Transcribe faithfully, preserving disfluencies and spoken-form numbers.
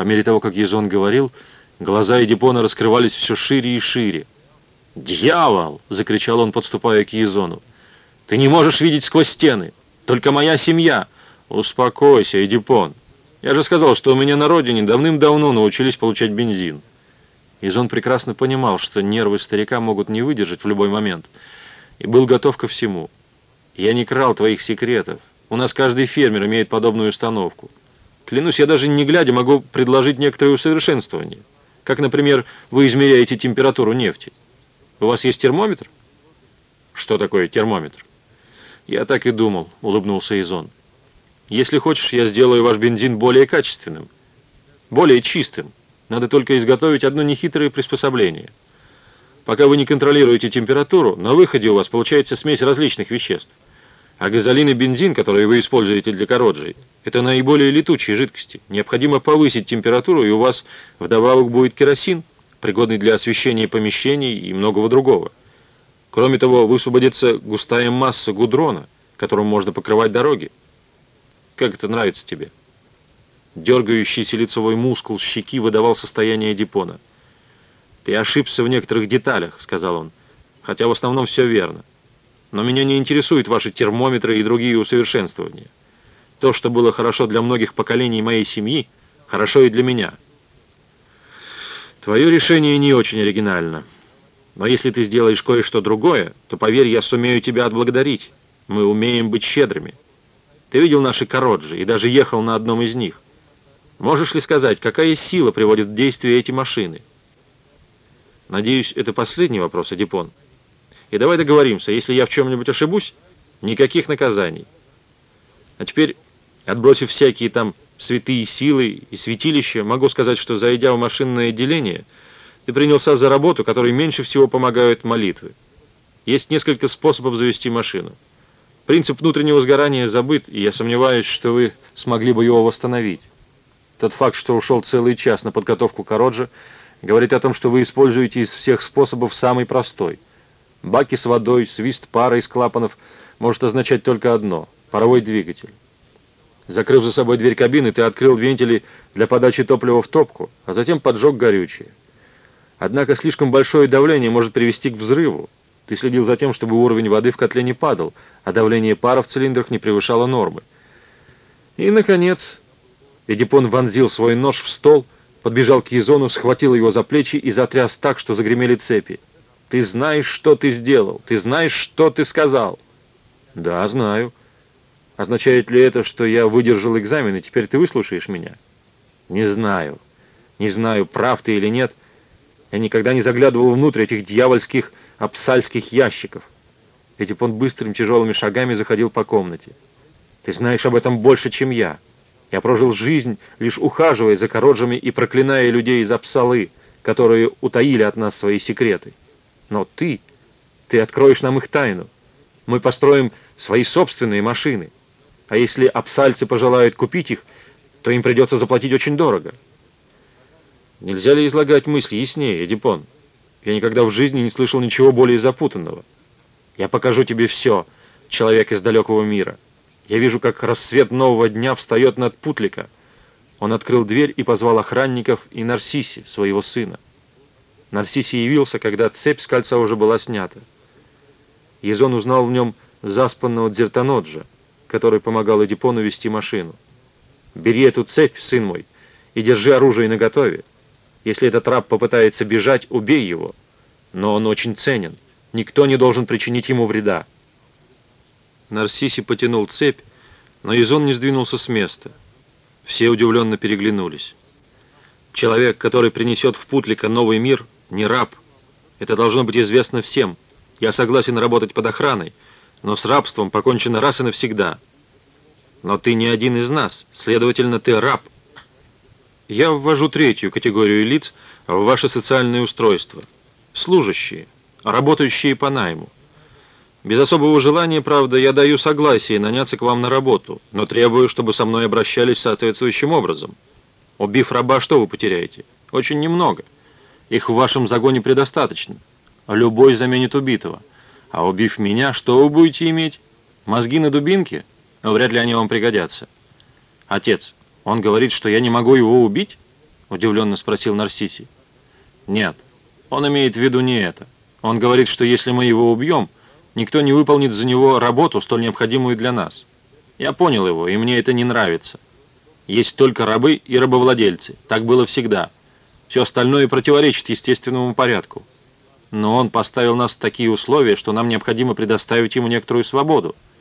мере того, как Язон говорил, глаза Эдипона раскрывались все шире и шире. «Дьявол!» — закричал он, подступая к Язону. «Ты не можешь видеть сквозь стены! Только моя семья!» «Успокойся, Эдипон! Я же сказал, что у меня на родине давным-давно научились получать бензин». Язон прекрасно понимал, что нервы старика могут не выдержать в любой момент, и был готов ко всему. «Я не крал твоих секретов. У нас каждый фермер имеет подобную установку. Клянусь, я даже не глядя могу предложить некоторые усовершенствования. Как, например, вы измеряете температуру нефти. У вас есть термометр?» «Что такое термометр?» «Я так и думал», — улыбнулся Язон. «Если хочешь, я сделаю ваш бензин более качественным, более чистым. Надо только изготовить одно нехитрое приспособление. Пока вы не контролируете температуру, на выходе у вас получается смесь различных веществ. А газолин и бензин, которые вы используете для короджий, это наиболее летучие жидкости. Необходимо повысить температуру, и у вас вдобавок будет керосин, пригодный для освещения помещений и многого другого. Кроме того, высвободится густая масса гудрона, которым можно покрывать дороги. Как это нравится тебе?» Дергающийся лицевой мускул щеки выдавал состояние Эдипона. «Ты ошибся в некоторых деталях», — сказал он, — «хотя в основном все верно. Но меня не интересуют ваши термометры и другие усовершенствования. То, что было хорошо для многих поколений моей семьи, хорошо и для меня. Твое решение не очень оригинально. Но если ты сделаешь кое-что другое, то, поверь, я сумею тебя отблагодарить. Мы умеем быть щедрыми. Ты видел наши короджи и даже ехал на одном из них. Можешь ли сказать, какая сила приводит в действие эти машины?» «Надеюсь, это последний вопрос, Эдипон. И давай договоримся, если я в чем-нибудь ошибусь, никаких наказаний. А теперь, отбросив всякие там святые силы и святилища, могу сказать, что, зайдя в машинное отделение, ты принялся за работу, которой меньше всего помогают молитвы. Есть несколько способов завести машину. Принцип внутреннего сгорания забыт, и я сомневаюсь, что вы смогли бы его восстановить. Тот факт, что ушел целый час на подготовку короджа, говорит о том, что вы используете из всех способов самый простой. Баки с водой, свист пара из клапанов может означать только одно — паровой двигатель. Закрыв за собой дверь кабины, ты открыл вентили для подачи топлива в топку, а затем поджег горючее. Однако слишком большое давление может привести к взрыву. Ты следил за тем, чтобы уровень воды в котле не падал, а давление пара в цилиндрах не превышало нормы. И, наконец, Эдипон вонзил свой нож в стол, подбежал к Язону, схватил его за плечи и затряс так, что загремели цепи. «Ты знаешь, что ты сделал? Ты знаешь, что ты сказал?» «Да, знаю. Означает ли это, что я выдержал экзамен, и теперь ты выслушаешь меня?» «Не знаю. Не знаю, прав ты или нет. Я никогда не заглядывал внутрь этих дьявольских апсальских ящиков». Эдипон быстрыми тяжелыми шагами заходил по комнате. «Ты знаешь об этом больше, чем я. Я прожил жизнь, лишь ухаживая за короджами и проклиная людей из Апсалы, которые утаили от нас свои секреты. Но ты, ты откроешь нам их тайну. Мы построим свои собственные машины. А если апсальцы пожелают купить их, то им придется заплатить очень дорого». «Нельзя ли излагать мысли яснее, Эдипон? Я никогда в жизни не слышал ничего более запутанного. Я покажу тебе все, человек из далекого мира. Я вижу, как рассвет нового дня встает над Путлика». Он открыл дверь и позвал охранников и Нарсиси, своего сына. Нарсиси явился, когда цепь с кольца уже была снята. Язон узнал в нем заспанного Дзертаноджа, который помогал Эдипону вести машину. «Бери эту цепь, сын мой, и держи оружие наготове. Если этот раб попытается бежать, убей его. Но он очень ценен. Никто не должен причинить ему вреда». Нарсиси потянул цепь, но Язон не сдвинулся с места. Все удивленно переглянулись. Человек, который принесет в Путлика новый мир, не раб. Это должно быть известно всем. Я согласен работать под охраной, но с рабством покончено раз и навсегда. Но ты не один из нас, следовательно, ты раб. Я ввожу третью категорию лиц в ваше социальное устройство. Служащие, работающие по найму. Без особого желания, правда, я даю согласие наняться к вам на работу, но требую, чтобы со мной обращались соответствующим образом. Убив раба, что вы потеряете? Очень немного. Их в вашем загоне предостаточно. Любой заменит убитого. А убив меня, что вы будете иметь? Мозги на дубинке? Но вряд ли они вам пригодятся. Отец, он говорит, что я не могу его убить? — удивленно спросил Нарсисий. «Нет, он имеет в виду не это. Он говорит, что если мы его убьем, никто не выполнит за него работу, столь необходимую для нас. Я понял его, и мне это не нравится. Есть только рабы и рабовладельцы. Так было всегда. Все остальное противоречит естественному порядку. Но он поставил нас в такие условия, что нам необходимо предоставить ему некоторую свободу.